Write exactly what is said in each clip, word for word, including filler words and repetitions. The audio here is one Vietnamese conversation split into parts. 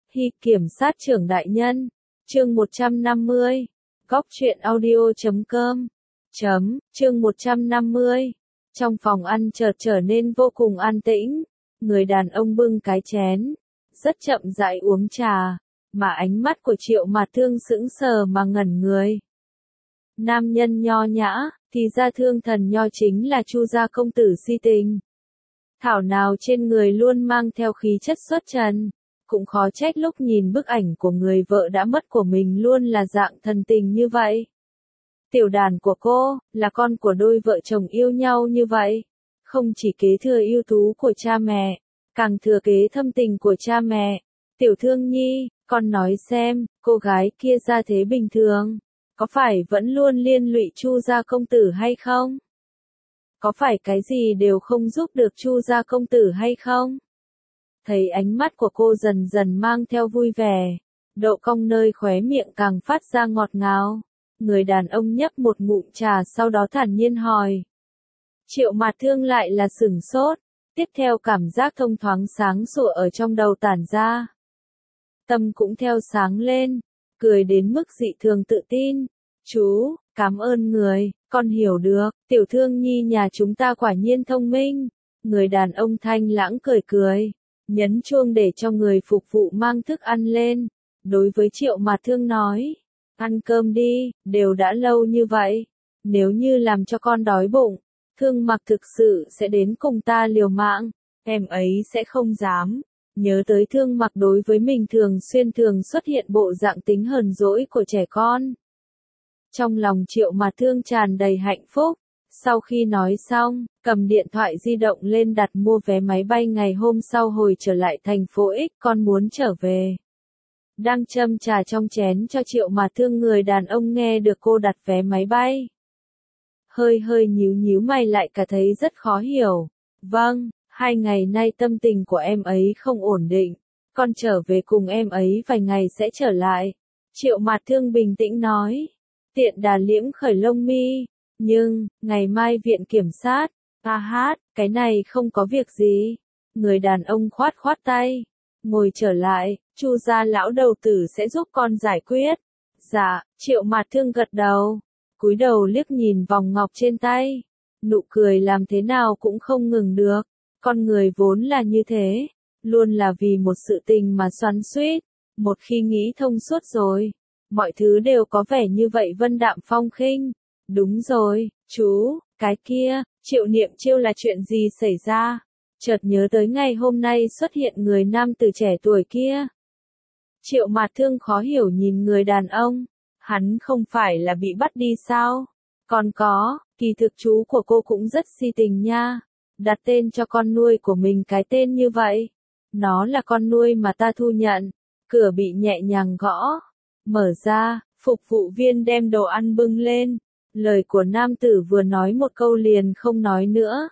Hi kiểm sát trưởng đại nhân. Chương một trăm năm mươi. Góc truyện audio chấm com. Chấm, chương một trăm năm mươi. Trong phòng ăn chợt trở nên vô cùng an tĩnh. Người đàn ông bưng cái chén, rất chậm rãi uống trà, mà ánh mắt của Triệu Mạt Thương sững sờ mà ngẩn người. Nam nhân nho nhã, thì ra Thương Thần Nho chính là Chu gia công tử si tình. Thảo nào trên người luôn mang theo khí chất xuất trần, cũng khó trách lúc nhìn bức ảnh của người vợ đã mất của mình luôn là dạng thần tình như vậy. Tiểu đàn của cô, là con của đôi vợ chồng yêu nhau như vậy. Không chỉ kế thừa ưu tú của cha mẹ, càng thừa kế thâm tình của cha mẹ. Tiểu Thương Nhi, con nói xem, cô gái kia ra thế bình thường, có phải vẫn luôn liên lụy Chu gia công tử hay không? Có phải cái gì đều không giúp được Chu gia công tử hay không? Thấy ánh mắt của cô dần dần mang theo vui vẻ, độ cong nơi khóe miệng càng phát ra ngọt ngào. Người đàn ông nhấp một ngụm trà sau đó thản nhiên hỏi. Triệu Mạt Thương lại là sửng sốt, tiếp theo cảm giác thông thoáng sáng sủa ở trong đầu tản ra. Tâm cũng theo sáng lên, cười đến mức dị thường tự tin. Chú, cảm ơn người, con hiểu được, Tiểu Thương Nhi nhà chúng ta quả nhiên thông minh. Người đàn ông thanh lãng cười cười, nhấn chuông để cho người phục vụ mang thức ăn lên. Đối với Triệu Mạt Thương nói, ăn cơm đi, đều đã lâu như vậy. Nếu như làm cho con đói bụng, Thương Mặc thực sự sẽ đến cùng ta liều mạng, em ấy sẽ không dám. Nhớ tới Thương Mặc đối với mình thường xuyên thường xuất hiện bộ dạng tính hờn dỗi của trẻ con. Trong lòng Triệu Mạt Thương tràn đầy hạnh phúc. Sau khi nói xong, cầm điện thoại di động lên đặt mua vé máy bay ngày hôm sau hồi trở lại thành phố X. Con muốn trở về. Đang châm trà trong chén cho Triệu Mạt Thương, người đàn ông nghe được cô đặt vé máy bay. Hơi hơi nhíu nhíu mày lại cả thấy rất khó hiểu. Vâng, hai ngày nay tâm tình của em ấy không ổn định. Con trở về cùng em ấy vài ngày sẽ trở lại. Triệu Mạt Thương bình tĩnh nói. Tiện đà liễm khởi lông mi. Nhưng, ngày mai viện kiểm sát. A hát, cái này không có việc gì. Người đàn ông khoát khoát tay. Ngồi trở lại, Chu gia lão đầu tử sẽ giúp con giải quyết. Dạ, Triệu Mạt Thương gật đầu. Cúi đầu liếc nhìn vòng ngọc trên tay. Nụ cười làm thế nào cũng không ngừng được. Con người vốn là như thế. Luôn là vì một sự tình mà xoắn xuýt. Một khi nghĩ thông suốt rồi, mọi thứ đều có vẻ như vậy vân đạm phong khinh. Đúng rồi, chú, cái kia, Triệu Niệm Chiêu là chuyện gì xảy ra? Chợt nhớ tới ngày hôm nay xuất hiện người nam tử trẻ tuổi kia. Triệu Mạt Thương khó hiểu nhìn người đàn ông. Hắn không phải là bị bắt đi sao? Còn có, kỳ thực chú của cô cũng rất si tình nha. Đặt tên cho con nuôi của mình cái tên như vậy. Nó là con nuôi mà ta thu nhận. Cửa bị nhẹ nhàng gõ. Mở ra, phục vụ viên đem đồ ăn bưng lên. Lời của nam tử vừa nói một câu liền không nói nữa.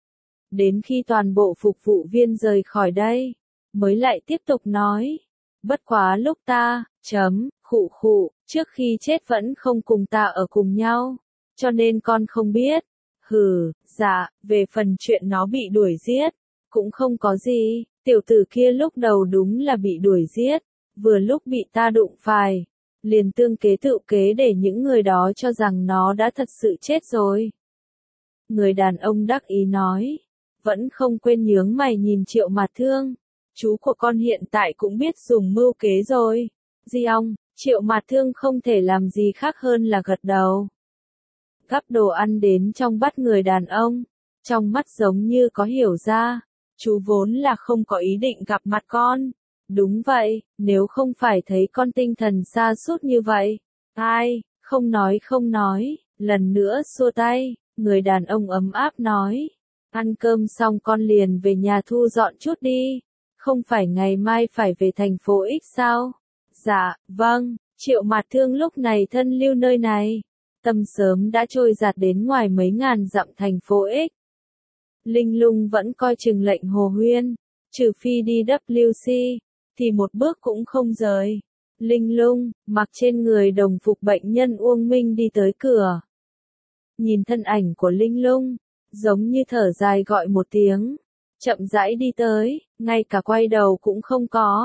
Đến khi toàn bộ phục vụ viên rời khỏi đây, mới lại tiếp tục nói. Bất quá lúc ta, chấm, khụ khụ, trước khi chết vẫn không cùng ta ở cùng nhau. Cho nên con không biết. Hừ, dạ, về phần chuyện nó bị đuổi giết, cũng không có gì. Tiểu tử kia lúc đầu đúng là bị đuổi giết. Vừa lúc bị ta đụng phải. Liền tương kế tự kế để những người đó cho rằng nó đã thật sự chết rồi. Người đàn ông đắc ý nói. Vẫn không quên nhướng mày nhìn Triệu Mạt Thương. Chú của con hiện tại cũng biết dùng mưu kế rồi. Di ong, Triệu Mạt Thương không thể làm gì khác hơn là gật đầu. Gắp đồ ăn đến trong bát người đàn ông. Trong mắt giống như có hiểu ra. Chú vốn là không có ý định gặp mặt con. Đúng vậy, nếu không phải thấy con tinh thần sa sút như vậy. Ai, không nói không nói, lần nữa xua tay, người đàn ông ấm áp nói. Ăn cơm xong con liền về nhà thu dọn chút đi. Không phải ngày mai phải về thành phố X sao? Dạ, vâng, Triệu Mạt Thương lúc này thân lưu nơi này. Tâm sớm đã trôi giạt đến ngoài mấy ngàn dặm thành phố X. Linh Lung vẫn coi chừng lệnh Hồ Huyên. Trừ phi đi W C, thì một bước cũng không rời. Linh Lung, mặc trên người đồng phục bệnh nhân Uông Minh đi tới cửa. Nhìn thân ảnh của Linh Lung, giống như thở dài gọi một tiếng. Chậm rãi đi tới, ngay cả quay đầu cũng không có.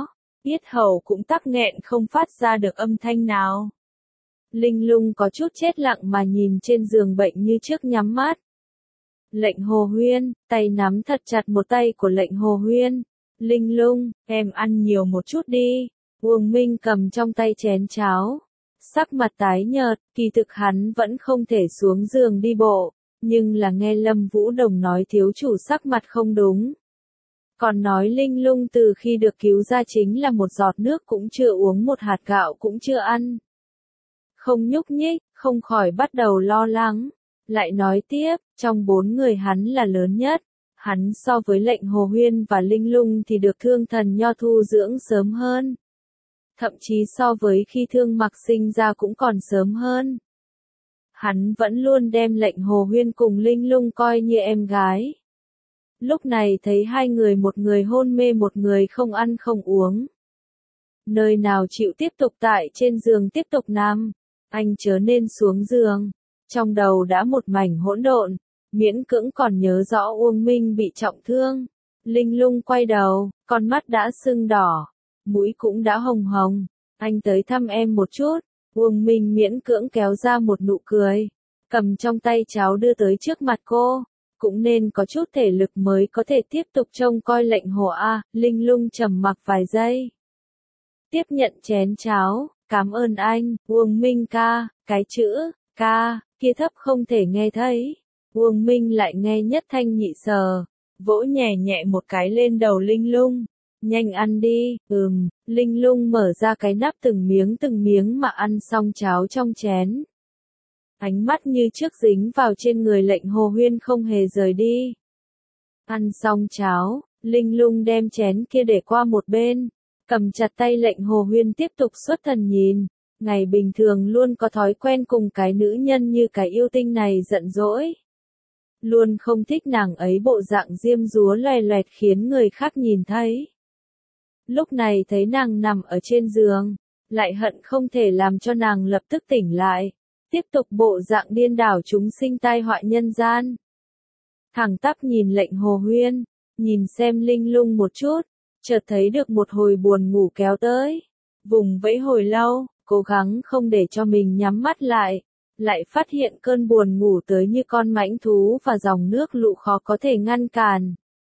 yết hầu cũng tắc nghẹn không phát ra được âm thanh nào. Linh Lung có chút chết lặng mà nhìn trên giường bệnh như trước nhắm mắt. Lệnh Hồ Huyên, tay nắm thật chặt một tay của Lệnh Hồ Huyên. Linh Lung, em ăn nhiều một chút đi. Uông Minh cầm trong tay chén cháo. Sắc mặt tái nhợt, kỳ thực hắn vẫn không thể xuống giường đi bộ, nhưng là nghe Lâm Vũ Đồng nói thiếu chủ sắc mặt không đúng. Còn nói Linh Lung từ khi được cứu ra chính là một giọt nước cũng chưa uống, một hạt gạo cũng chưa ăn. Không nhúc nhích, không khỏi bắt đầu lo lắng. Lại nói tiếp, trong bốn người hắn là lớn nhất. Hắn so với Lệnh Hồ Huyên và Linh Lung thì được Thương Thần Nho thu dưỡng sớm hơn. Thậm chí so với khi Thương Mặc sinh ra cũng còn sớm hơn. Hắn vẫn luôn đem Lệnh Hồ Huyên cùng Linh Lung coi như em gái. Lúc này thấy hai người, một người hôn mê, một người không ăn không uống. Nơi nào chịu tiếp tục tại trên giường tiếp tục nằm, anh chớ nên xuống giường. Trong đầu đã một mảnh hỗn độn, miễn cưỡng còn nhớ rõ Uông Minh bị trọng thương. Linh Lung quay đầu, con mắt đã sưng đỏ, mũi cũng đã hồng hồng. Anh tới thăm em một chút. Uông Minh miễn cưỡng kéo ra một nụ cười, cầm trong tay cháo đưa tới trước mặt cô. Cũng nên có chút thể lực mới có thể tiếp tục trông coi Lệnh Hồ A. Linh Lung trầm mặc vài giây, tiếp nhận chén cháo. Cảm ơn anh, Uông Minh ca. Cái chữ ca kia thấp không thể nghe thấy. Uông Minh lại nghe nhất thanh nhị sở, vỗ nhẹ nhẹ một cái lên đầu Linh Lung. Nhanh ăn đi. Ừm. Linh Lung mở ra cái nắp, từng miếng từng miếng mà ăn xong cháo trong chén. Ánh mắt như trước dính vào trên người Lệnh Hồ Huyên không hề rời đi. Ăn xong cháo, Linh Lung đem chén kia để qua một bên, cầm chặt tay Lệnh Hồ Huyên tiếp tục xuất thần nhìn. Ngày bình thường luôn có thói quen cùng cái nữ nhân như cái yêu tinh này giận dỗi. Luôn không thích nàng ấy bộ dạng diêm dúa loè loẹt khiến người khác nhìn thấy. Lúc này thấy nàng nằm ở trên giường, lại hận không thể làm cho nàng lập tức tỉnh lại, tiếp tục bộ dạng điên đảo chúng sinh tai họa nhân gian. Thẳng tắp nhìn Lệnh Hồ Huyên, nhìn xem Linh Lung một chút, chợt thấy được một hồi buồn ngủ kéo tới. Vùng vẫy hồi lâu, cố gắng không để cho mình nhắm mắt lại, lại phát hiện cơn buồn ngủ tới như con mãnh thú và dòng nước lũ khó có thể ngăn cản.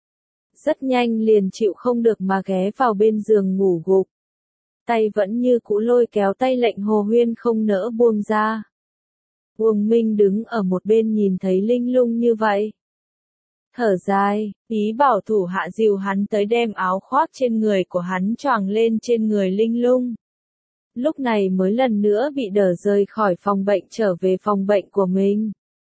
Rất nhanh liền chịu không được mà ghé vào bên giường ngủ gục. Tay vẫn như cũ lôi kéo tay Lệnh Hồ Huyên không nỡ buông ra. Uông Minh đứng ở một bên nhìn thấy Linh Lung như vậy, thở dài, ý bảo thủ hạ dìu hắn tới đem áo khoác trên người của hắn choàng lên trên người Linh Lung. Lúc này mới lần nữa bị đỡ rời khỏi phòng bệnh trở về phòng bệnh của mình.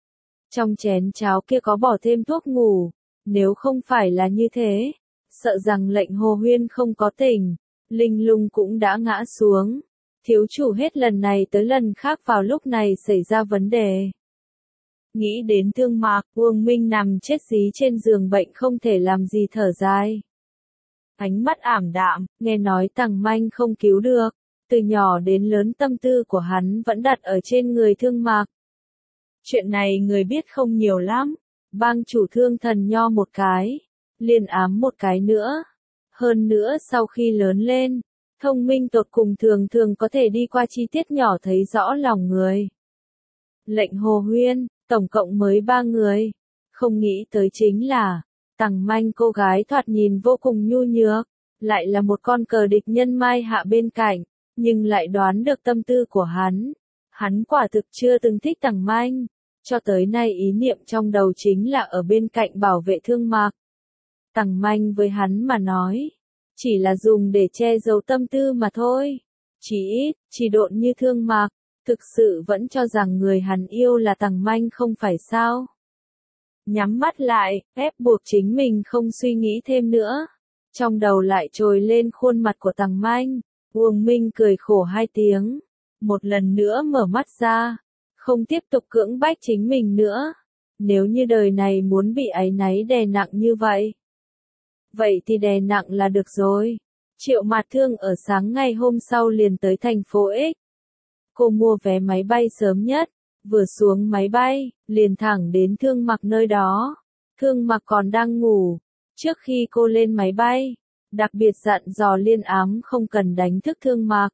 Trong chén cháo kia có bỏ thêm thuốc ngủ, nếu không phải là như thế, sợ rằng Lệnh Hồ Huyên không có tỉnh, Linh Lung cũng đã ngã xuống. Thiếu chủ hết lần này tới lần khác vào lúc này xảy ra vấn đề. Nghĩ đến Thương Mạc, Uông Minh nằm chết dí trên giường bệnh không thể làm gì thở dài. Ánh mắt ảm đạm, nghe nói Tằng Manh không cứu được, từ nhỏ đến lớn tâm tư của hắn vẫn đặt ở trên người Thương Mạc. Chuyện này người biết không nhiều lắm, bang chủ Thương Thần Nho một cái, liền ám một cái nữa. Hơn nữa sau khi lớn lên, thông minh tột cùng thường thường có thể đi qua chi tiết nhỏ thấy rõ lòng người. Lệnh Hồ Huyên, tổng cộng mới ba người, không nghĩ tới chính là, Tằng Manh cô gái thoạt nhìn vô cùng nhu nhược, lại là một con cờ địch nhân mai hạ bên cạnh, nhưng lại đoán được tâm tư của hắn. Hắn quả thực chưa từng thích Tằng Manh, cho tới nay ý niệm trong đầu chính là ở bên cạnh bảo vệ Thương Mạc. Tằng Manh với hắn mà nói, chỉ là dùng để che giấu tâm tư mà thôi. Chỉ ít, chỉ độn như Thương Mạc, thực sự vẫn cho rằng người hắn yêu là Tằng Manh không phải sao. Nhắm mắt lại, ép buộc chính mình không suy nghĩ thêm nữa. Trong đầu lại trồi lên khuôn mặt của Tằng Manh. Uông Minh cười khổ hai tiếng, một lần nữa mở mắt ra, không tiếp tục cưỡng bách chính mình nữa. Nếu như đời này muốn bị áy náy đè nặng như vậy, vậy thì đè nặng là được rồi. Triệu Mạt Thương ở sáng ngày hôm sau liền tới thành phố X. Cô mua vé máy bay sớm nhất, vừa xuống máy bay, liền thẳng đến Thương Mặc nơi đó. Thương Mặc còn đang ngủ. Trước khi cô lên máy bay, đặc biệt dặn dò Liên Ám không cần đánh thức Thương Mạc.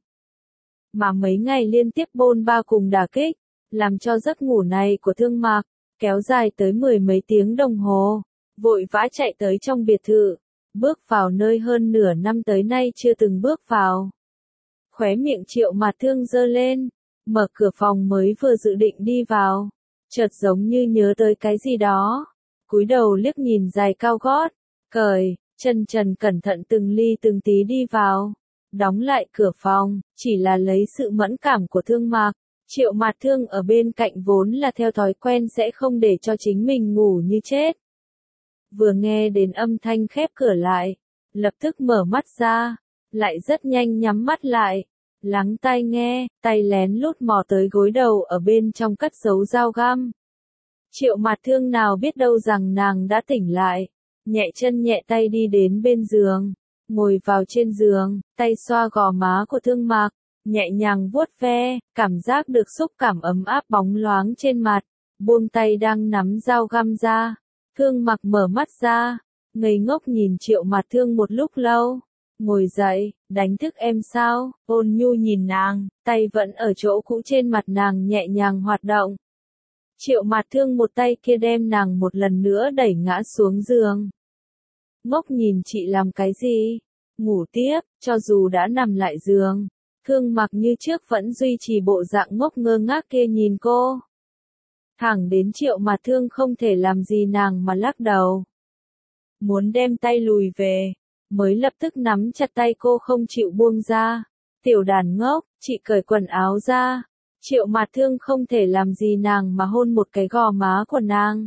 Mà mấy ngày liên tiếp bôn ba cùng đả kích, làm cho giấc ngủ này của Thương Mạc kéo dài tới mười mấy tiếng đồng hồ, vội vã chạy tới trong biệt thự, bước vào nơi hơn nửa năm tới nay chưa từng bước vào. Khóe miệng Triệu Mạt Thương giơ lên, mở cửa phòng mới vừa dự định đi vào, chợt giống như nhớ tới cái gì đó, cúi đầu liếc nhìn giày cao gót, cởi, chân trần cẩn thận từng ly từng tí đi vào, đóng lại cửa phòng, chỉ là lấy sự mẫn cảm của Thương Mạc. Triệu Mạt Thương ở bên cạnh vốn là theo thói quen sẽ không để cho chính mình ngủ như chết. Vừa nghe đến âm thanh khép cửa lại, lập tức mở mắt ra, lại rất nhanh nhắm mắt lại, lắng tai nghe, tay lén lút mò tới gối đầu ở bên trong cất giấu dao găm. Triệu Mạt Thương nào biết đâu rằng nàng đã tỉnh lại, nhẹ chân nhẹ tay đi đến bên giường, ngồi vào trên giường, tay xoa gò má của Thương Mạc, nhẹ nhàng vuốt ve, cảm giác được xúc cảm ấm áp bóng loáng trên mặt, buông tay đang nắm dao găm ra. Thương Mạc mở mắt ra, ngây ngốc nhìn Triệu Mạt Thương một lúc lâu, ngồi dậy, đánh thức em sao, ôn nhu nhìn nàng, tay vẫn ở chỗ cũ trên mặt nàng nhẹ nhàng hoạt động. Triệu Mạt Thương một tay kia đem nàng một lần nữa đẩy ngã xuống giường. Ngốc nhìn chị làm cái gì? Ngủ tiếp, cho dù đã nằm lại giường. Thương Mạc như trước vẫn duy trì bộ dạng ngốc ngơ ngác kia nhìn cô. Thẳng đến Triệu Mạt Thương không thể làm gì nàng mà lắc đầu. Muốn đem tay lùi về, mới lập tức nắm chặt tay cô không chịu buông ra. Tiểu đàn ngốc, chị cởi quần áo ra. Triệu Mạt Thương không thể làm gì nàng mà hôn một cái gò má của nàng.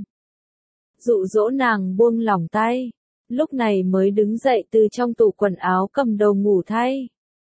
Dụ dỗ nàng buông lỏng tay. Lúc này mới đứng dậy từ trong tủ quần áo cầm đồ ngủ thay.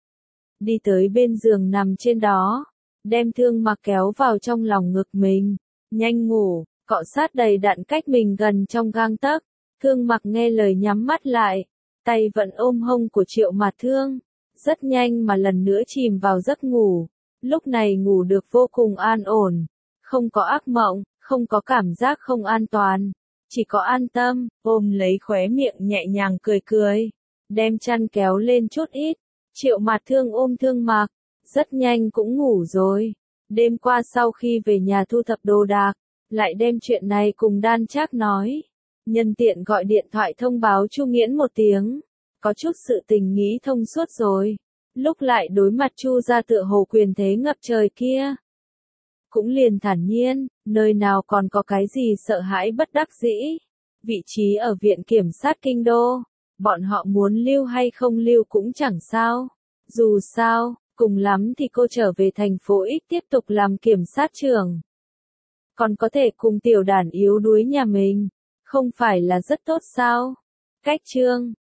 Đi tới bên giường nằm trên đó, đem Thương Mạc kéo vào trong lòng ngực mình, nhanh ngủ, cọ sát đầy đặn cách mình gần trong gang tấc. Thương Mạc nghe lời nhắm mắt lại, tay vẫn ôm hông của Triệu Mạt Thương, rất nhanh mà lần nữa chìm vào giấc ngủ. Lúc này ngủ được vô cùng an ổn, không có ác mộng, không có cảm giác không an toàn, chỉ có an tâm, ôm lấy khóe miệng nhẹ nhàng cười cười, đem chăn kéo lên chút ít. Triệu Mạt Thương ôm Thương Mạc, rất nhanh cũng ngủ rồi. Đêm qua sau khi về nhà thu thập đồ đạc, lại đem chuyện này cùng Đan Trác nói. Nhân tiện gọi điện thoại thông báo Chu Nghiễn một tiếng. Có chút sự tình nghĩ thông suốt rồi. Lúc lại đối mặt Chu gia tựa hồ quyền thế ngập trời kia. Cũng liền thản nhiên, nơi nào còn có cái gì sợ hãi bất đắc dĩ. Vị trí ở viện kiểm sát kinh đô. Bọn họ muốn lưu hay không lưu cũng chẳng sao. Dù sao, cùng lắm thì cô trở về thành phố X tiếp tục làm kiểm sát trưởng. Còn có thể cùng tiểu đàn yếu đuối nhà mình. Không phải là rất tốt sao? Cách chương